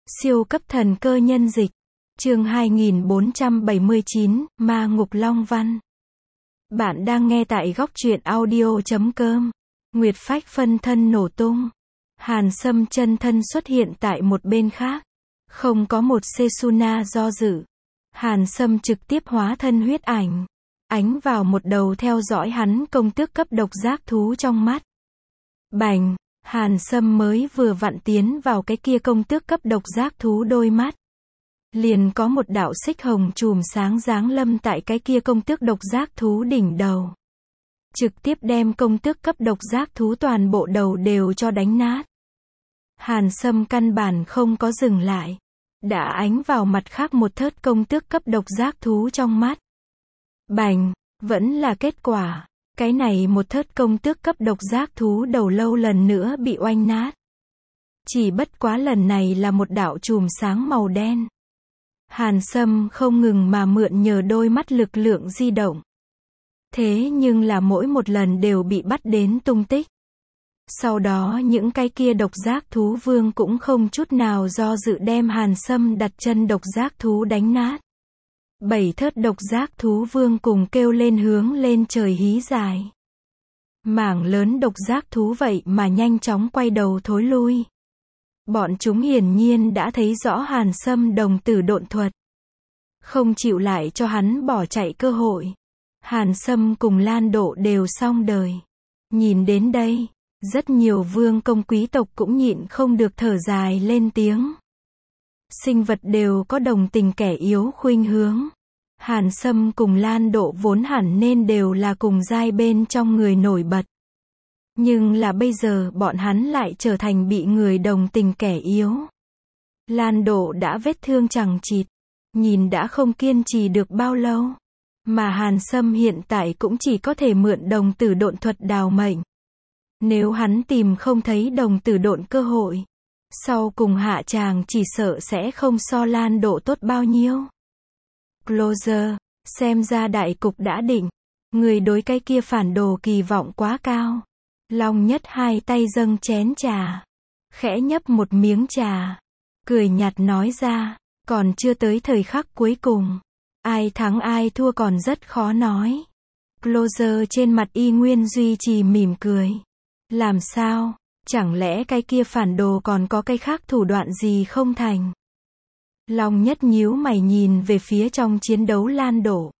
Siêu cấp thần cơ nhân dịch. Chương 2479, Ma ngục Long Văn. Bạn đang nghe tại góc truyện audio.com. Nguyệt phách phân thân nổ tung. Hàn Sâm chân thân xuất hiện tại một bên khác. Không có một Setsuna do dự. Hàn Sâm trực tiếp hóa thân huyết ảnh. Ánh vào một đầu theo dõi hắn công tước cấp độc giác thú trong mắt. Bành! Hàn Sâm mới vừa vặn tiến vào cái kia công tước cấp độc giác thú đôi mắt. Liền có một đạo xích hồng chùm sáng giáng lâm tại cái kia công tước độc giác thú đỉnh đầu. Trực tiếp đem công tước cấp độc giác thú toàn bộ đầu đều cho đánh nát. Hàn Sâm căn bản không có dừng lại. Đã ánh vào mặt khác một thớt công tước cấp độc giác thú trong mắt. Bành! Vẫn là kết quả. Cái này một thớt công tước cấp độc giác thú đầu lâu lần nữa bị oanh nát. Chỉ bất quá lần này là một đạo chùm sáng màu đen. Hàn Sâm không ngừng mà mượn nhờ đôi mắt lực lượng di động. Thế nhưng là mỗi một lần đều bị bắt đến tung tích. Sau đó những cái kia độc giác thú vương cũng không chút nào do dự đem Hàn Sâm đặt chân độc giác thú đánh nát. 7 thớt độc giác thú vương cùng kêu lên hướng lên trời hí dài. Mảng lớn độc giác thú vậy mà nhanh chóng quay đầu thối lui. Bọn chúng hiển nhiên đã thấy rõ Hàn Sâm đồng tử độn thuật. Không chịu lại cho hắn bỏ chạy cơ hội. Hàn Sâm cùng Lan Độ đều xong đời. Nhìn đến đây, rất nhiều vương công quý tộc cũng nhịn không được thở dài lên tiếng. Sinh vật đều có đồng tình kẻ yếu khuynh hướng. Hàn Sâm cùng Lan Độ vốn hẳn nên đều là cùng giai bên trong người nổi bật. Nhưng là bây giờ bọn hắn lại trở thành bị người đồng tình kẻ yếu. Lan Độ đã vết thương chằng chịt, nhìn đã không kiên trì được bao lâu. Mà Hàn Sâm hiện tại cũng chỉ có thể mượn đồng tử độn thuật đào mệnh. Nếu hắn tìm không thấy đồng tử độn cơ hội, sau cùng hạ tràng chỉ sợ sẽ không so Lan Độ tốt bao nhiêu. Closer, xem ra đại cục đã định. Người đối cái kia phản đồ kỳ vọng quá cao. Long Nhất hai tay dâng chén trà. Khẽ nhấp một miếng trà. Cười nhạt nói ra, còn chưa tới thời khắc cuối cùng. Ai thắng ai thua còn rất khó nói. Closer trên mặt y nguyên duy trì mỉm cười. Làm sao? Chẳng lẽ cái kia phản đồ còn có cái khác thủ đoạn gì không thành? Long Nhất nhíu mày nhìn về phía trong chiến đấu Lan Độ.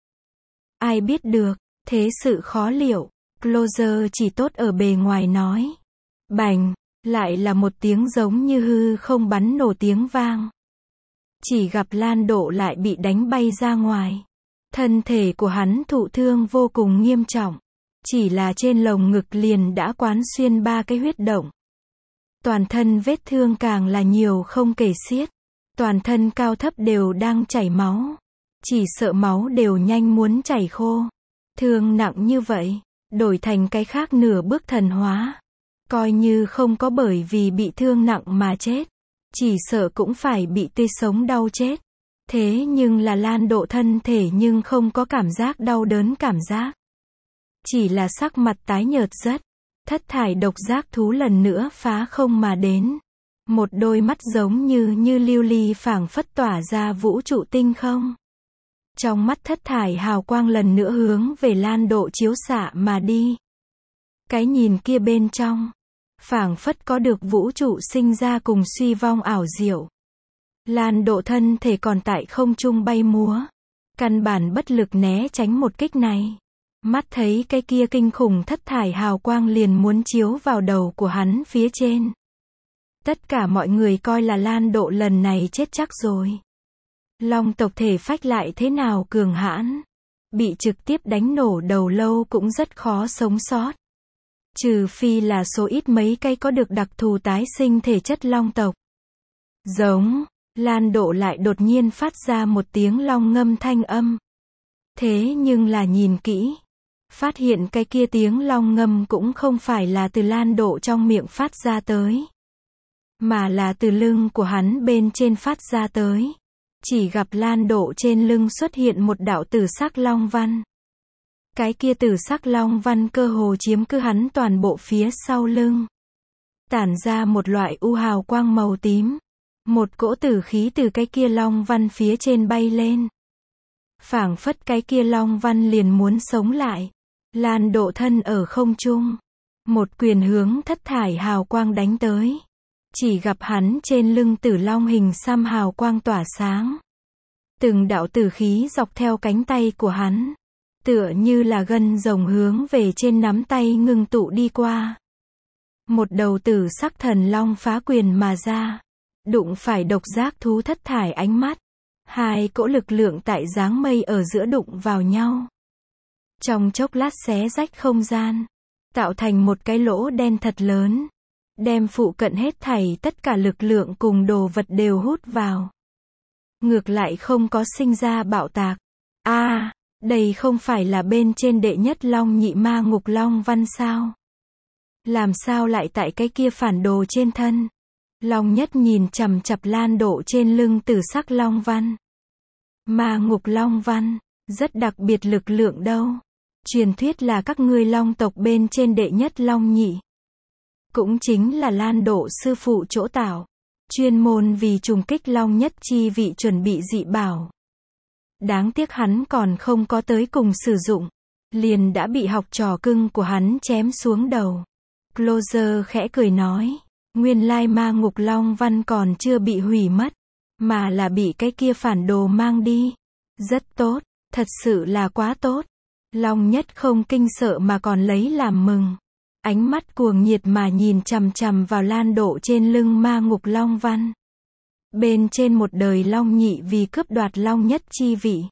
Ai biết được, thế sự khó liệu. Closer chỉ tốt ở bề ngoài nói. Bành, lại là một tiếng giống như hư không bắn nổ tiếng vang. Chỉ gặp Lan Độ lại bị đánh bay ra ngoài. Thân thể của hắn thụ thương vô cùng nghiêm trọng. Chỉ là trên lồng ngực liền đã quán xuyên 3 cái huyết động. Toàn thân vết thương càng là nhiều không kể xiết. Toàn thân cao thấp đều đang chảy máu. Chỉ sợ máu đều nhanh muốn chảy khô. Thương nặng như vậy, đổi thành cái khác nửa bước thần hóa. Coi như không có bởi vì bị thương nặng mà chết. Chỉ sợ cũng phải bị tươi sống đau chết. Thế nhưng là Lan Độ thân thể nhưng không có cảm giác đau đớn cảm giác. Chỉ là sắc mặt tái nhợt rất. Thất thải độc giác thú lần nữa phá không mà đến. Một đôi mắt giống như lưu ly phảng phất tỏa ra vũ trụ tinh không. Trong mắt thất thải hào quang lần nữa hướng về Lan Độ chiếu xạ mà đi. Cái nhìn kia bên trong, phảng phất có được vũ trụ sinh ra cùng suy vong ảo diệu. Lan Độ thân thể còn tại không trung bay múa. Căn bản bất lực né tránh một kích này. Mắt thấy cái kia kinh khủng thất thải hào quang liền muốn chiếu vào đầu của hắn phía trên. Tất cả mọi người coi là Lan Độ lần này chết chắc rồi. Long tộc thể phách lại thế nào cường hãn. Bị trực tiếp đánh nổ đầu lâu cũng rất khó sống sót. Trừ phi là số ít mấy cái có được đặc thù tái sinh thể chất long tộc. Giống, Lan Độ lại đột nhiên phát ra một tiếng long ngâm thanh âm. Thế nhưng là nhìn kỹ. Phát hiện cái kia tiếng long ngâm cũng không phải là từ Lan Độ trong miệng phát ra tới. Mà là từ lưng của hắn bên trên phát ra tới. Chỉ gặp Lan Độ trên lưng xuất hiện một đạo tử sắc long văn. Cái kia tử sắc long văn cơ hồ chiếm cứ hắn toàn bộ phía sau lưng. Tản ra một loại u hào quang màu tím. Một cỗ tử khí từ cái kia long văn phía trên bay lên. Phảng phất cái kia long văn liền muốn sống lại. Lan Độ thân ở không trung. Một quyền hướng thất thải hào quang đánh tới. Chỉ gặp hắn trên lưng tử long hình xăm hào quang tỏa sáng. Từng đạo tử khí dọc theo cánh tay của hắn. Tựa như là gân rồng hướng về trên nắm tay ngưng tụ đi qua. Một đầu tử sắc thần long phá quyền mà ra. Đụng phải độc giác thú thất thải ánh mắt. Hai cỗ lực lượng tại dáng mây ở giữa đụng vào nhau. Trong chốc lát xé rách không gian. Tạo thành một cái lỗ đen thật lớn. Đem phụ cận hết thảy tất cả lực lượng cùng đồ vật đều hút vào. Ngược lại không có sinh ra bạo tạc. Đây không phải là bên trên đệ nhất long nhị ma ngục long văn sao? Làm sao lại tại cái kia phản đồ trên thân? Long nhất nhìn chằm chằm Lan Độ trên lưng tử sắc long văn. Ma ngục long văn, rất đặc biệt lực lượng đâu. Truyền thuyết là các ngươi long tộc bên trên đệ nhất long nhị. Cũng chính là Lan Độ sư phụ chỗ tạo. Chuyên môn vì trùng kích long nhất chi vị chuẩn bị dị bảo. Đáng tiếc hắn còn không có tới cùng sử dụng. Liền đã bị học trò cưng của hắn chém xuống đầu. Closer khẽ cười nói. Nguyên lai ma ngục long văn còn chưa bị hủy mất. Mà là bị cái kia phản đồ mang đi. Rất tốt. Thật sự là quá tốt. Long nhất không kinh sợ mà còn lấy làm mừng. Ánh mắt cuồng nhiệt mà nhìn chằm chằm vào Lan Độ trên lưng ma ngục long văn. Bên trên một đời long nhị vì cướp đoạt long nhất chi vị.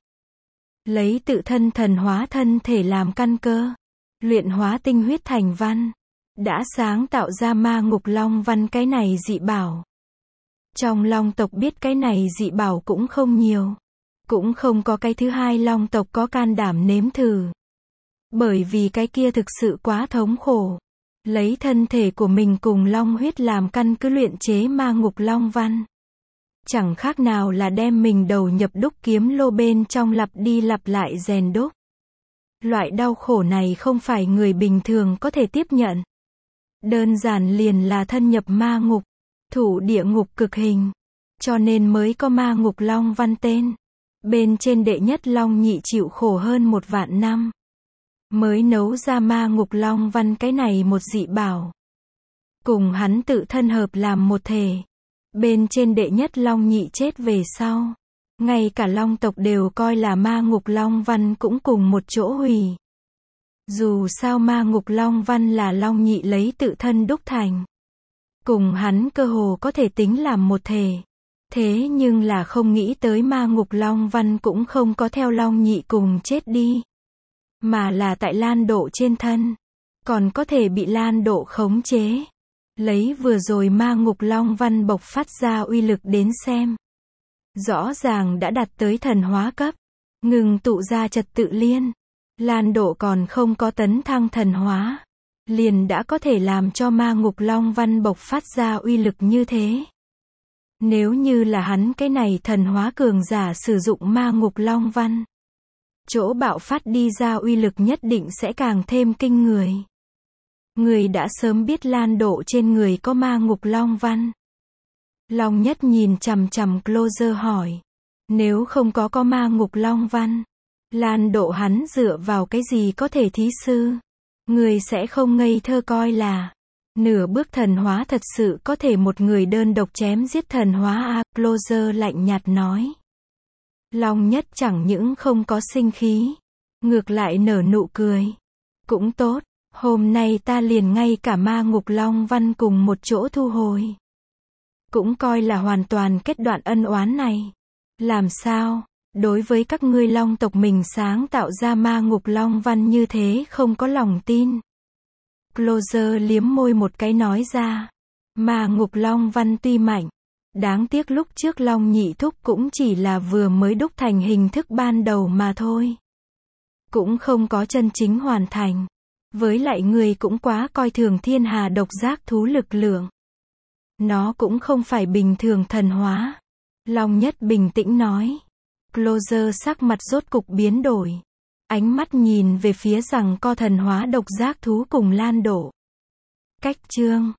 Lấy tự thân thần hóa thân thể làm căn cơ. Luyện hóa tinh huyết thành văn. Đã sáng tạo ra ma ngục long văn cái này dị bảo. Trong long tộc biết cái này dị bảo cũng không nhiều. Cũng không có cái thứ hai long tộc có can đảm nếm thử. Bởi vì cái kia thực sự quá thống khổ. Lấy thân thể của mình cùng long huyết làm căn cứ luyện chế ma ngục long văn. Chẳng khác nào là đem mình đầu nhập đúc kiếm lô bên trong lặp đi lặp lại rèn đúc. Loại đau khổ này không phải người bình thường có thể tiếp nhận. Đơn giản liền là thân nhập ma ngục, thủ địa ngục cực hình. Cho nên mới có ma ngục long văn tên. Bên trên đệ nhất long nhị chịu khổ hơn 1 vạn năm. Mới nấu ra ma ngục long văn cái này một dị bảo. Cùng hắn tự thân hợp làm một thể. Bên trên đệ nhất long nhị chết về sau. Ngay cả long tộc đều coi là ma ngục long văn cũng cùng một chỗ hủy. Dù sao ma ngục long văn là long nhị lấy tự thân đúc thành. Cùng hắn cơ hồ có thể tính làm một thể. Thế nhưng là không nghĩ tới ma ngục long văn cũng không có theo long nhị cùng chết đi. Mà là tại Lan Độ trên thân. Còn có thể bị Lan Độ khống chế. Lấy vừa rồi ma ngục long văn bộc phát ra uy lực đến xem. Rõ ràng đã đạt tới thần hóa cấp. Ngừng tụ ra trật tự liên. Lan Độ còn không có tấn thăng thần hóa. Liền đã có thể làm cho ma ngục long văn bộc phát ra uy lực như thế. Nếu như là hắn cái này thần hóa cường giả sử dụng ma ngục long văn. Chỗ bạo phát đi ra uy lực nhất định sẽ càng thêm kinh người. Người đã sớm biết Lan Độ trên người có ma ngục long văn. Long nhất nhìn chằm chằm Closer hỏi. Nếu không có ma ngục long văn. Lan Độ hắn dựa vào cái gì có thể thí sư. Người sẽ không ngây thơ coi là. Nửa bước thần hóa thật sự có thể một người đơn độc chém giết thần hóa Closer lạnh nhạt nói. Long nhất chẳng những không có sinh khí. Ngược lại nở nụ cười. Cũng tốt. Hôm nay ta liền ngay cả ma ngục long văn cùng một chỗ thu hồi. Cũng coi là hoàn toàn kết đoạn ân oán này. Làm sao? Đối với các ngươi long tộc mình sáng tạo ra ma ngục long văn như thế không có lòng tin. Closer liếm môi một cái nói ra. Ma ngục long văn tuy mạnh. Đáng tiếc lúc trước long nhị thúc cũng chỉ là vừa mới đúc thành hình thức ban đầu mà thôi. Cũng không có chân chính hoàn thành. Với lại người cũng quá coi thường thiên hà độc giác thú lực lượng. Nó cũng không phải bình thường thần hóa. Long nhất bình tĩnh nói. Closer sắc mặt rốt cục biến đổi. Ánh mắt nhìn về phía rằng co thần hóa độc giác thú cùng Lan Độ. Cách chương